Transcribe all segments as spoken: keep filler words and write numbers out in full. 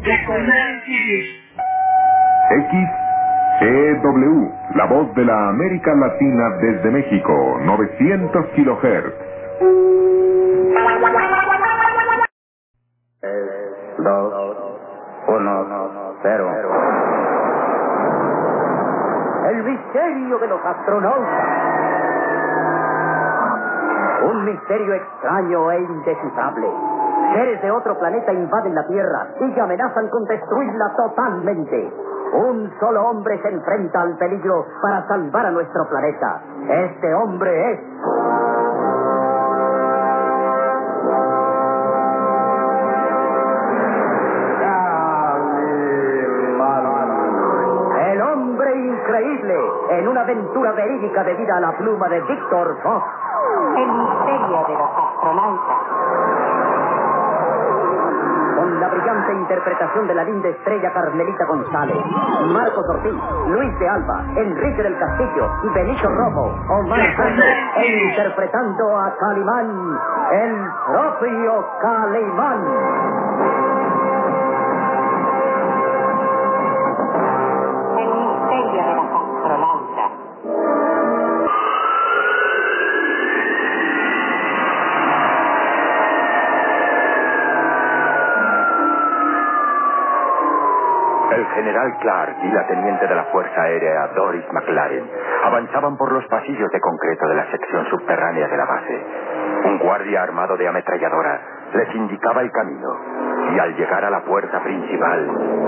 X E W, la voz de la América Latina desde México, novecientos kilohertz. tres, dos, uno, cero. El misterio de los astronautas. Un misterio extraño e indescifrable. Seres de otro planeta invaden la Tierra y amenazan con destruirla totalmente. Un solo hombre se enfrenta al peligro para salvar a nuestro planeta. Este hombre es... el hombre increíble, en una aventura verídica debida a la pluma de Víctor Fox. El misterio de los astronautas. Con la brillante interpretación de la linda estrella Carmelita González, Marcos Ortiz, Luis de Alba, Enrique del Castillo, Benito Rojo, Omar Santos, e interpretando a Calimán, el propio Calimán. El misterio de los astronautas. El general Clark y la teniente de la Fuerza Aérea Doris McLaren avanzaban por los pasillos de concreto de la sección subterránea de la base. Un guardia armado de ametralladora les indicaba el camino y al llegar a la puerta principal...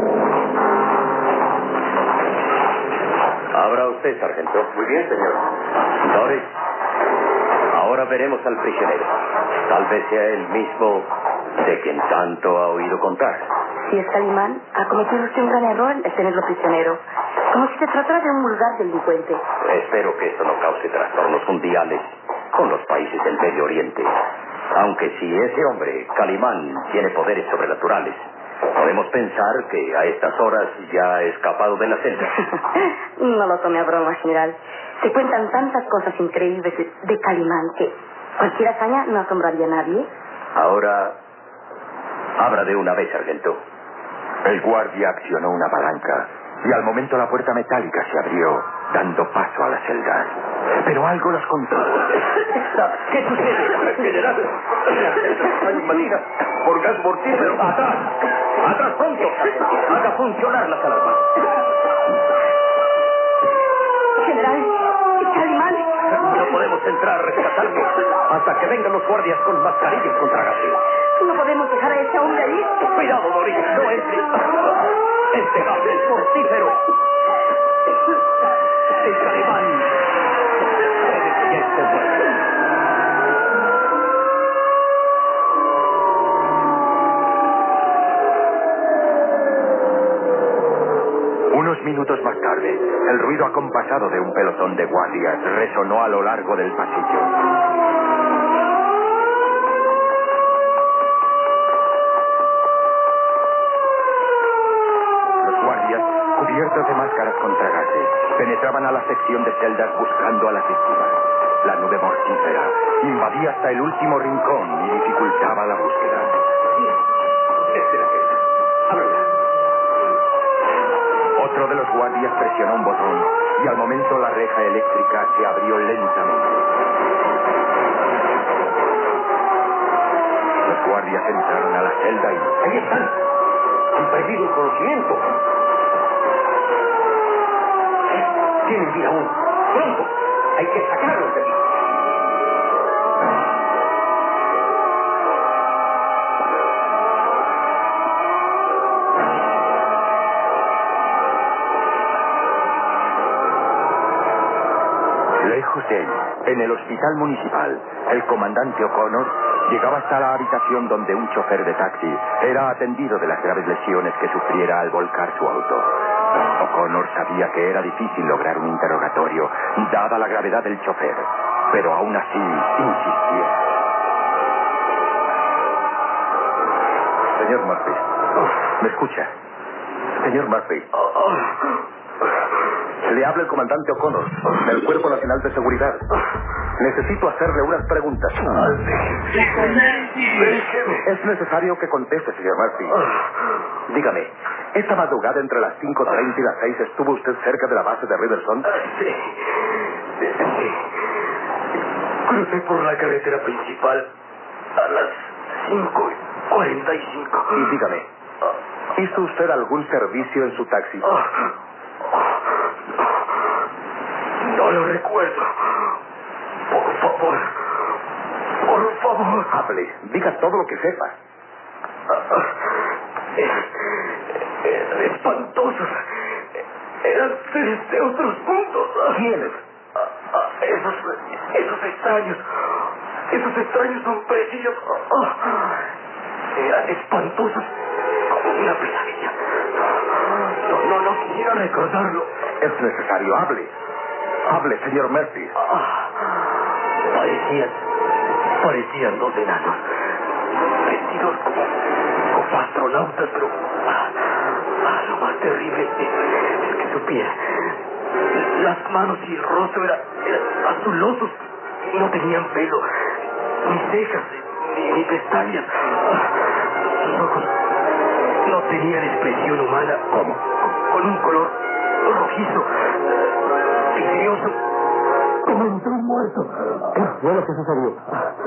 Abra usted, sargento. Muy bien, señor. Doris, ahora veremos al prisionero. Tal vez sea el mismo de quien tanto ha oído contar. Si es Calimán, ha cometido usted un gran error al tenerlo prisionero. Como si se tratara de un vulgar delincuente. Espero que esto no cause trastornos mundiales con los países del Medio Oriente. Aunque si ese hombre, Calimán, tiene poderes sobrenaturales, podemos pensar que a estas horas ya ha escapado de la celda. No lo tome a broma, general. Se cuentan tantas cosas increíbles de, de Calimán que cualquier hazaña no asombraría a nadie. Ahora, abra de una vez, sargento. El guardia accionó una palanca y al momento la puerta metálica se abrió, dando paso a la celda. Pero algo los contuvo. ¿Qué sucede? General, hay invadida por gas mortífero. ¡Atrás! ¡Atrás pronto! ¡Haga funcionar las alarmas! General, Calimán. No podemos entrar a rescatarlo hasta que vengan los guardias con mascarillas contra gases. No podemos dejar a ese hombre ahí. Cuidado, Doris, no entre. Este gas es mortífero. El Calimán. Puede que ya esté muerto. Unos minutos más tarde, el ruido acompasado de un pelotón de guardias resonó a lo largo del pasillo. Los guardias, cubiertos de máscaras contra gases, penetraban a la sección de celdas buscando a las víctimas. La nube mortífera invadía hasta el último rincón y dificultaba la búsqueda. Esta es la celda. Ábrela. Otro de los guardias presionó un botón y al momento la reja eléctrica se abrió lentamente. Los guardias entraron a la celda y... ¡Ahí están! Han perdido el conocimiento. Tienen vida aún. ¡Pronto! Hay que sacarlos de aquí. Lejos de él, en el hospital municipal, el comandante O'Connor llegaba hasta la habitación donde un chofer de taxi era atendido de las graves lesiones que sufriera al volcar su auto. O'Connor sabía que era difícil lograr un interrogatorio, dada la gravedad del chofer, pero aún así insistía. Señor Murphy. ¿Me escucha? Señor Murphy. Le habla el comandante O'Connor, del Cuerpo Nacional de Seguridad. Necesito hacerle unas preguntas. Es necesario que conteste, señor Murphy. Dígame, esta madrugada entre las cinco treinta y las seis ¿estuvo usted cerca de la base de Riverson? Sí. Sí. Crucé por la carretera principal a las cinco cuarenta y cinco. Y dígame, ¿hizo usted algún servicio en su taxi? No lo recuerdo. Por favor. Por favor. Hable, diga todo lo que sepa. Eran espantosos. Eran seres de otros mundos. ¿Quiénes? Esos, esos extraños. Esos extraños hombrecillos. Eran espantosos como una pesadilla. No, no, no quisiera recordarlo. Es necesario, hable. Hable, señor Murphy. Parecían, parecían dos enanos, vestidos como, como astronautas, pero ah, lo más terrible es que su piel, las manos y el rostro eran, eran azulosos, no tenían pelo, ni cejas, ni, ni pestañas. Sus ojos no tenían expresión humana. ¿Cómo? Con un color rojizo, vidrioso, como entre un muerto. ¿Qué fue lo que sucedió?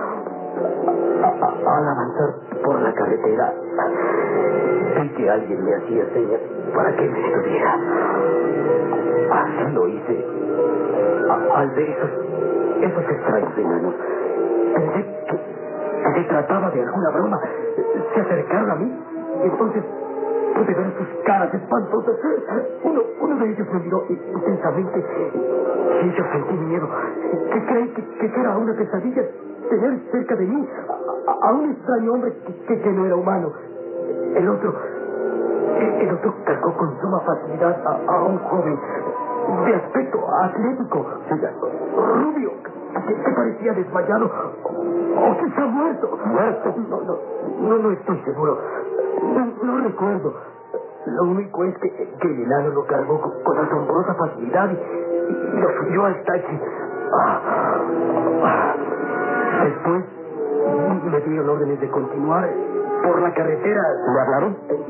Al avanzar por la carretera, vi que alguien me hacía señas para que me detuviera. Así lo hice. A- al ver esos, esos extraños enanos, pensé que, que se trataba de alguna broma. Se acercaron a mí y entonces pude ver sus caras espantosas. Uno, uno de ellos me miró intensamente y yo sentí miedo. Que creí que, que era una pesadilla tener cerca de mí a, a un extraño hombre que, que, que no era humano. El otro, el, el otro cargó con suma facilidad a, a un joven de aspecto atlético, rubio, que, que parecía desmayado o quizá muerto. ¿Muerto? No, no, no, no estoy seguro. No, no recuerdo. Lo único es que, que el enano lo cargó con, con asombrosa facilidad y, y, y lo subió al taxi. Ah, ah. Después me dieron órdenes de continuar por la carretera. ¿Le hablaron? Eh,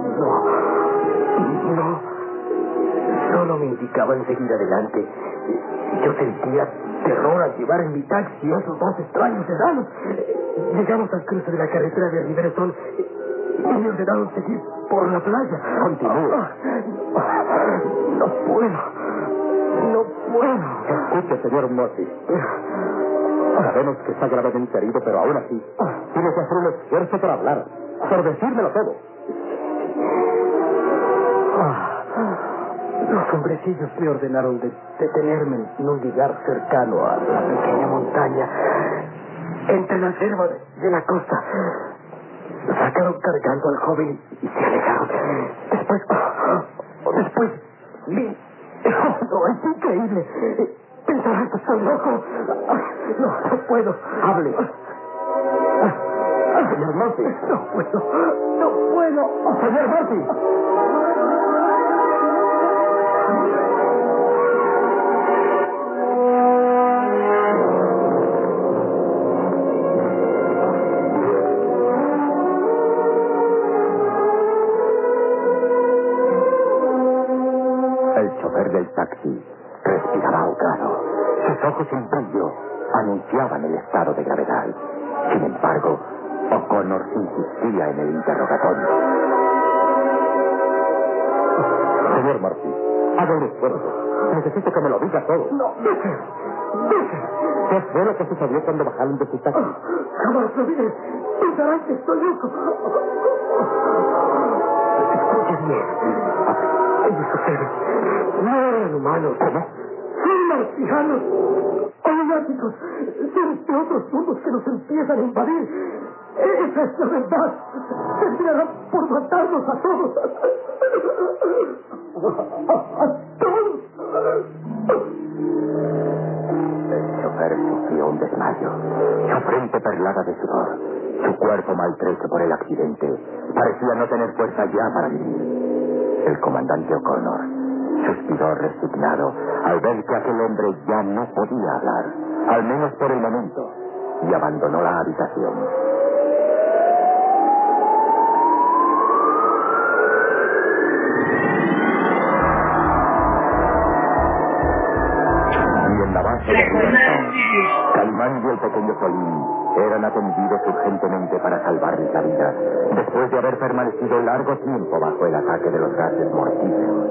No, no. Solo me indicaban seguir adelante. Yo sentía terror al llevar en mi taxi a esos dos extraños enanos. Llegamos al cruce de la carretera de Riverson y me ordenaron seguir por la playa. Continúe. No puedo. No puedo. Escuche, señor Murphy. Sabemos que está gravemente herido, pero aún así tiene que hacer un esfuerzo por hablar, por decírmelo todo. Los hombrecillos me ordenaron de detenerme en un lugar cercano a la pequeña montaña, entre la selva de, de la costa. Sacaron cargando al joven y se alejaron. Después, después vi... No, es increíble. Pensarán que soy loco. No, no puedo. Hable. Señor Murphy. No puedo. No puedo. Señor Murphy. El chofer del taxi respiraba ahogado. Sus ojos en brillo anunciaban el estado de gravedad. Sin embargo, O'Connor insistía en el interrogatorio. Señor Murphy, haga un esfuerzo. Necesito que me lo diga todo. No, deje. Deje. ¿Qué fue lo que sucedió cuando bajaron de su taxi? Jamás lo diré. Pensarán que estoy loco. Escuchen bien. Ellos ustedes no eran humanos. ¿Cómo? Son marcianos. Lunáticos. Seres de otros mundos que nos empiezan a invadir. Esa es la verdad. Terminarán por matarnos a todos. A, a todos. El chofer sufrió un desmayo. Su frente perlada de sudor, su cuerpo maltrecho por el accidente, parecía no tener fuerza ya para vivir. El comandante O'Connor suspiró resignado al ver que aquel hombre ya no podía hablar, al menos por el momento. y abandonó la habitación. Y en la base de Riverstone, Calimán y el pequeño Solín eran atendidos urgentemente para salvarles la vida, después de haber permanecido largo tiempo bajo el ataque de los gases mortíferos.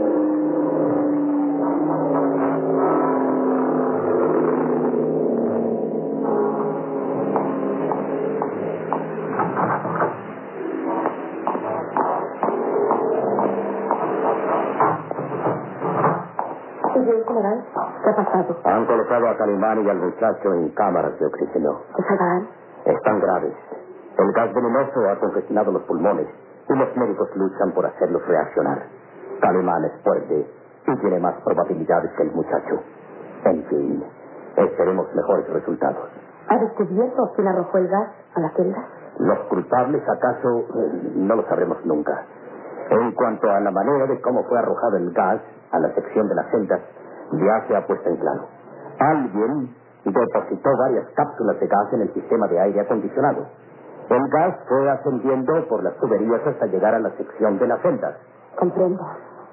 General, ¿qué ha pasado? Han colocado a Calimán y al muchacho en cámaras de oxígeno. ¿Se salvarán? Están graves. El gas venenoso ha congestionado los pulmones y los médicos luchan por hacerlos reaccionar. Calimán es fuerte y tiene más probabilidades que el muchacho. En fin, esperemos mejores resultados. ¿Ha descubierto quién arrojó el gas a la celda? Los culpables, acaso, eh, no lo sabremos nunca. En cuanto a la manera de cómo fue arrojado el gas a la sección de las celdas, ya se ha puesto en claro. Alguien depositó varias cápsulas de gas en el sistema de aire acondicionado. El gas fue ascendiendo por las tuberías hasta llegar a la sección de las celdas. Comprendo.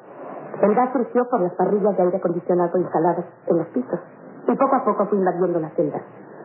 El gas surgió por las parrillas de aire acondicionado instaladas en los pisos y poco a poco fue invadiendo las celdas.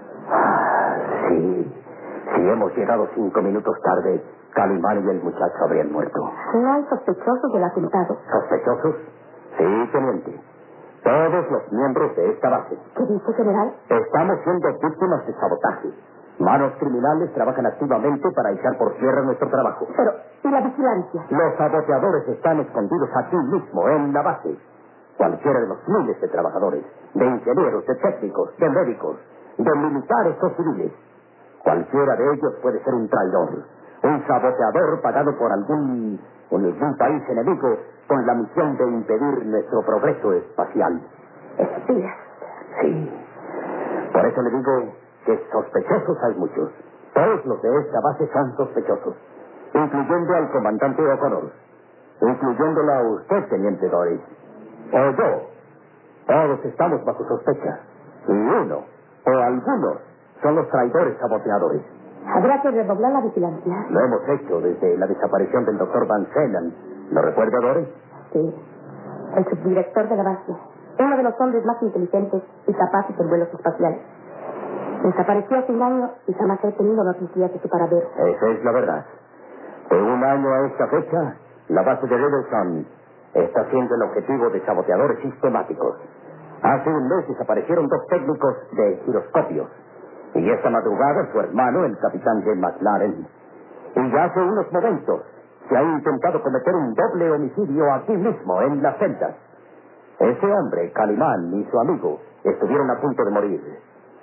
Ah, sí. Si hemos llegado cinco minutos tarde, Calimán y el muchacho habrían muerto. ¿No hay sospechosos del atentado? ¿Sospechosos? Sí, teniente. Todos los miembros de esta base. ¿Qué dice, general? Estamos siendo víctimas de sabotaje. Manos criminales trabajan activamente para echar por tierra nuestro trabajo. Pero, ¿y la vigilancia? Los saboteadores están escondidos aquí mismo, en la base. Cualquiera de los miles de trabajadores, de ingenieros, de técnicos, de médicos, de militares o civiles. Cualquiera de ellos puede ser un traidor, un saboteador pagado por algún, por algún país enemigo con la misión de impedir nuestro progreso espacial. Espías. Sí. Por eso le digo que sospechosos hay muchos. Todos los de esta base son sospechosos, incluyendo al comandante O'Connor, incluyéndola a usted, teniente Doris, o yo. Todos estamos bajo sospecha. Y uno, o algunos, son los traidores saboteadores. Habrá que redoblar la vigilancia. Lo hemos hecho desde la desaparición del doctor Van Zenen. ¿Lo recuerda, Doris? Sí. El subdirector de la base. Uno de los hombres más inteligentes y capaces en vuelos espaciales. Desapareció hace un año y jamás he tenido noticias de su paradero. Esa es la verdad. De un año a esta fecha, la base de Riverstone está siendo el objetivo de saboteadores sistemáticos. Hace un mes desaparecieron dos técnicos de giroscopios. Y esta madrugada su hermano, el capitán Jim McLaren. Y ya hace unos momentos se ha intentado cometer un doble homicidio aquí mismo, en las celdas. Ese hombre, Calimán, y su amigo, estuvieron a punto de morir.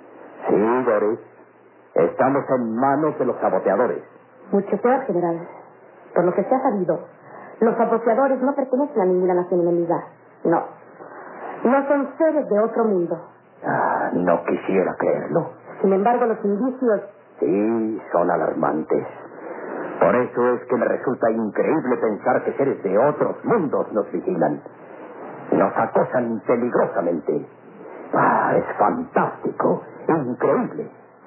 Sí, Doris. Estamos en manos de los saboteadores. Mucho peor, general. Por lo que se ha sabido, los saboteadores no pertenecen a ninguna nación enemiga. No. No son seres de otro mundo. Ah, no quisiera creerlo. Sin embargo, los indicios... Sí, son alarmantes. Por eso es que me resulta increíble pensar que seres de otros mundos nos vigilan. Nos acosan peligrosamente. Ah, es fantástico, increíble.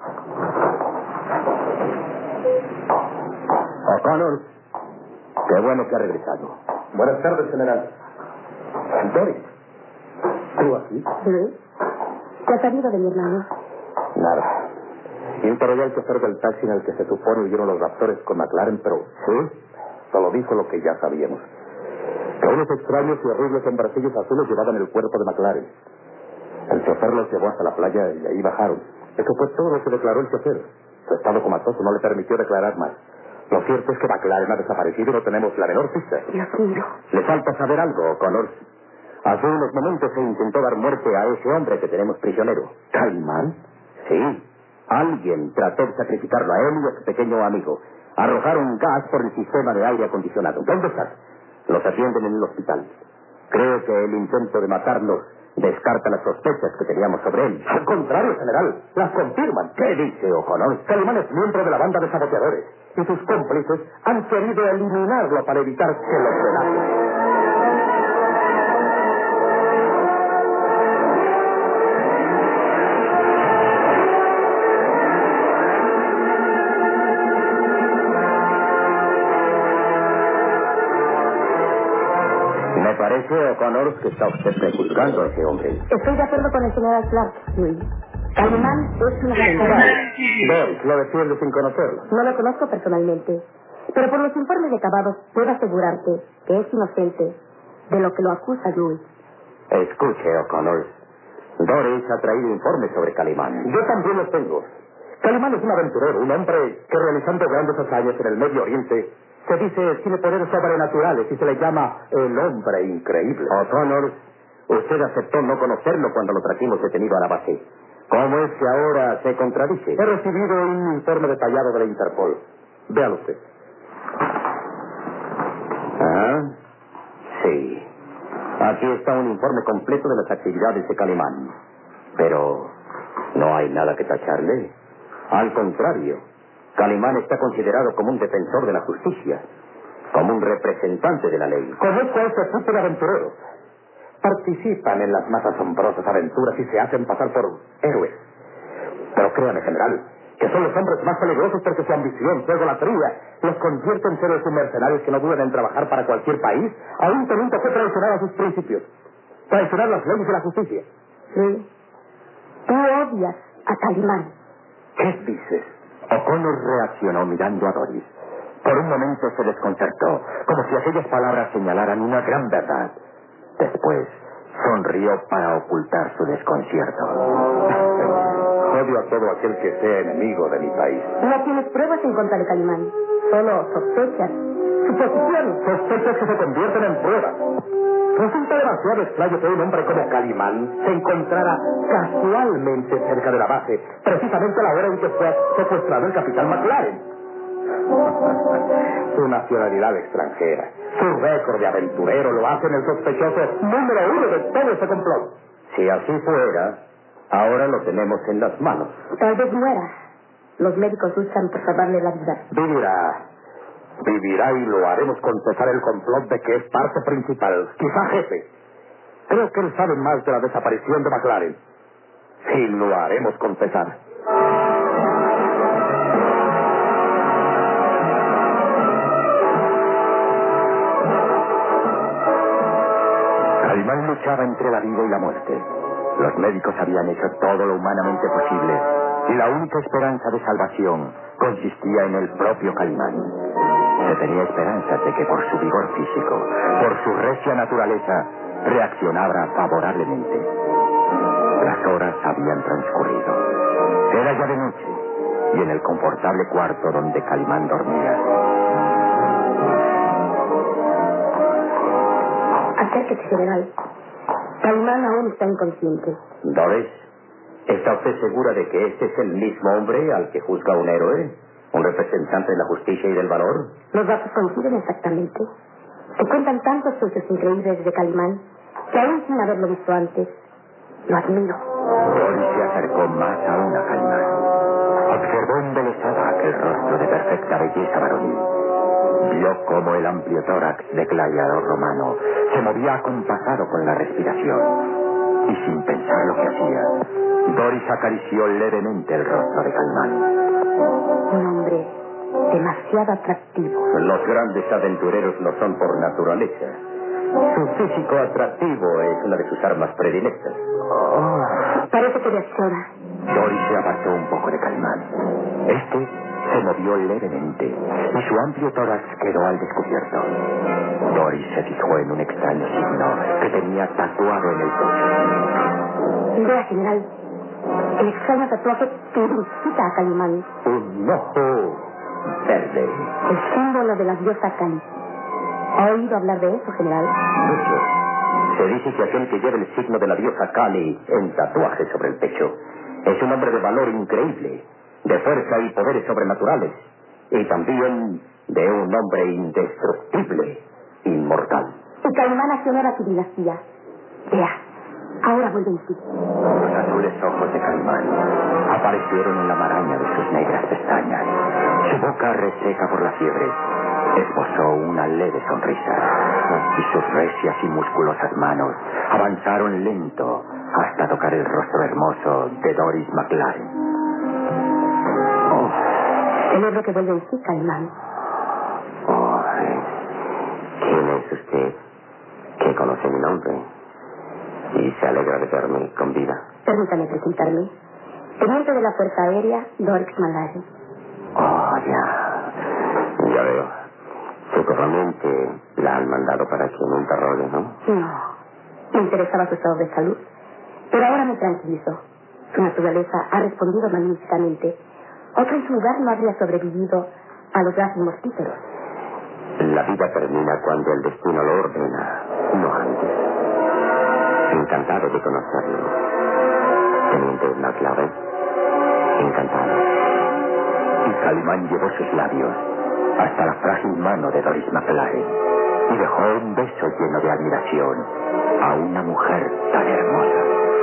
O'Connor, qué bueno que ha regresado. Buenas tardes, general. Doris, ¿tú aquí? ¿Sí? ¿Qué ha sabido de mi hermano? Nada. Interrogué al chofer del taxi en el que se supone huyeron los raptores con McLaren, pero ¿Sí? solo dijo lo que ya sabíamos. Que unos extraños y horribles hombrecillos azules llevaban el cuerpo de McLaren. El chofer los llevó hasta la playa y ahí bajaron. Eso fue todo lo que declaró el chofer. Su estado comatoso no le permitió declarar más. Lo cierto es que McLaren ha desaparecido y no tenemos la menor pista. Dios mío. Le falta saber algo, O'Connor. Hace unos momentos se intentó dar muerte a ese hombre que tenemos prisionero. ¿Calimán? Sí. Alguien trató de sacrificarlo a él y a su pequeño amigo. Arrojaron gas por el sistema de aire acondicionado. ¿Dónde están? Los atienden en el hospital. Creo que el intento de matarlos descarta las sospechas que teníamos sobre él. Al contrario, general. Las confirman. ¿Qué dice O'Connor? Calimán es miembro de la banda de saboteadores. Y sus cómplices han querido eliminarlo para evitar que los delaten. parece, O'Connor, que está usted prejuzgando a ese hombre? Estoy de acuerdo con el general Clark, Luis. Calimán es una gente. Doris, lo defiende sin conocerlo. No lo conozco personalmente, pero por los informes recabados puedo asegurarte que es inocente de lo que lo acusa Luis. Escuche, O'Connor. Doris ha traído informes sobre Calimán. Yo también los tengo. Calimán es un aventurero, un hombre que realizando grandes hazañas en el Medio Oriente se dice tiene poderes sobrenaturales y se le llama el hombre increíble. O'Connor, usted aceptó no conocerlo cuando lo trajimos detenido a la base. ¿Cómo es que ahora se contradice? He recibido un informe detallado de la Interpol. Véalo usted. Ah, sí. Aquí está un informe completo de las actividades de Calimán. Pero no hay nada que tacharle. Al contrario, Calimán está considerado como un defensor de la justicia, como un representante de la ley. Conozco a ese tipo de aventureros. Participan en las más asombrosas aventuras y se hacen pasar por héroes. Pero créame, general, que son los hombres más peligrosos porque su ambición, su egolatría, los convierte en seres mercenarios que no dudan en trabajar para cualquier país, aún teniendo que traicionar a sus principios, traicionar las leyes de la justicia. Sí. Tú odias a Calimán. ¿Qué dices? O'Connor reaccionó mirando a Doris. Por un momento se desconcertó, como si aquellas palabras señalaran una gran verdad. Después sonrió para ocultar su desconcierto. Odio a todo aquel que sea enemigo de mi país. No tienes pruebas en contra de Calimán, solo sospechas, suposiciones. Sospechas que se convierten en pruebas. Resulta demasiado extraño que un hombre como Calimán se encontrara casualmente cerca de la base, precisamente a la hora en que fue secuestrado el capitán McLaren. Su nacionalidad extranjera, su récord de aventurero lo hacen el sospechoso número uno de todo ese complot. Si así fuera, ahora lo tenemos en las manos. Tal vez muera. Los médicos luchan por salvarle la vida. Vivirá. Vivirá y lo haremos confesar el complot de que es parte principal, quizá jefe. Creo que él sabe más de la desaparición de McLaren. Y lo haremos confesar. Calimán luchaba entre la vida y la muerte. Los médicos habían hecho todo lo humanamente posible y la única esperanza de salvación consistía en el propio Calimán. Se tenía esperanzas de que por su vigor físico, por su recia naturaleza, reaccionara favorablemente. Las horas habían transcurrido. Era ya de noche y en el confortable cuarto donde Calimán dormía. Acérquese, general. Calimán aún está inconsciente. Doris, ¿está usted segura de que este es el mismo hombre al que juzga un héroe? ¿Un representante de la justicia y del valor? Los datos coinciden exactamente. Se cuentan tantos hechos increíbles de Calimán que aún sin haberlo visto antes, lo admiro. Doris se acercó más aún a Calimán. Observó embelesada aquel rostro de perfecta belleza varonil. Vio cómo el amplio tórax de gladiador romano se movía acompasado con la respiración. Y sin pensar lo que hacía, Doris acarició levemente el rostro de Calimán. Un hombre demasiado atractivo. Los grandes aventureros lo son por naturaleza. Su físico atractivo es una de sus armas predilectas. Oh, parece que reacciona. Doris se apartó un poco de Calimán. Este se movió levemente y su amplio tórax quedó al descubierto. Doris se fijó en un extraño signo que tenía tatuado en el pecho. Vea, general, el extraño tatuaje que identifica a Calimán. Un ojo verde. El símbolo de la diosa Cali. ¿Ha oído hablar de eso, general? Mucho. Se dice que aquel que lleva el signo de la diosa Kali en tatuaje sobre el pecho es un hombre de valor increíble, de fuerza y poderes sobrenaturales, y también de un hombre indestructible, inmortal. Y Calimán accionó a su dinastía. Vea, ahora vuelve en sí. Los azules ojos de Calimán aparecieron en la maraña de sus negras pestañas. Su boca, reseca por la fiebre, esbozó una leve sonrisa, y sus recias y musculosas manos avanzaron lento hasta tocar el rostro hermoso de Doris McLaren. Oh, celebro que vuelve en sí, Calimán. Oh, ¿quién es usted? ¿Qué conoce? conoce mi nombre y se alegra de verme con vida. Permítame presentarme. Teniente de la Fuerza Aérea, Dorix Malari. Oh, ya. Ya veo. Seguramente la han mandado para que me interrogue, ¿no? No. Me interesaba su estado de salud. Pero ahora me tranquilizo. Su naturaleza ha respondido magníficamente. Otro en su lugar no habría sobrevivido a los gases mortíferos. La vida termina cuando el destino lo ordena, no antes. Encantado de conocerlo. Teniente McLaren. Encantado. Y Calimán llevó sus labios hasta la frágil mano de Doris McLaren y dejó un beso lleno de admiración a una mujer tan hermosa.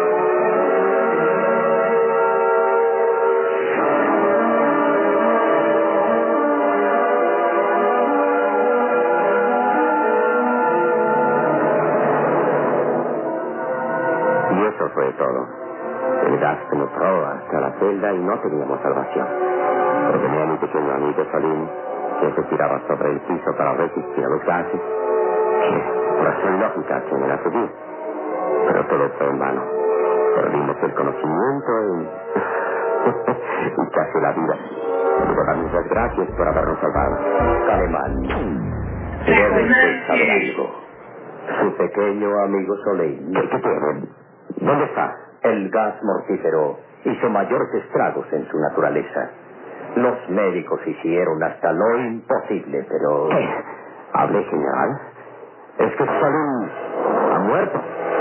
Y eso fue todo. El gas penetró hasta la celda y no teníamos salvación. Ordené a mi pequeño amigo Salim que se tiraba sobre el piso para resistir a los gases, que por razón lógica se me la subí. Pero todo fue en vano. Perdimos el conocimiento y... y casi la vida. Quiero darles las gracias por habernos salvado. Calimán, debe usted saber algo. Su pequeño amigo Soleil. ¿Qué, qué tiene? ¿Dónde está? El gas mortífero hizo mayores estragos en su naturaleza. Los médicos hicieron hasta lo imposible, pero... ¿Qué? ¿Hable, general? Es que Salim ha muerto.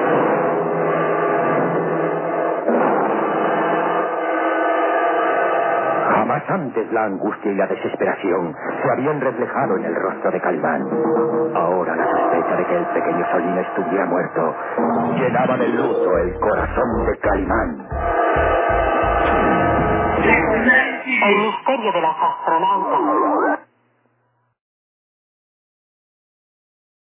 Jamás antes la angustia y la desesperación se habían reflejado en el rostro de Calimán. Ahora la sospecha de que el pequeño Solín estuviera muerto llenaba de luto el corazón de Calimán. El misterio de las astronautas.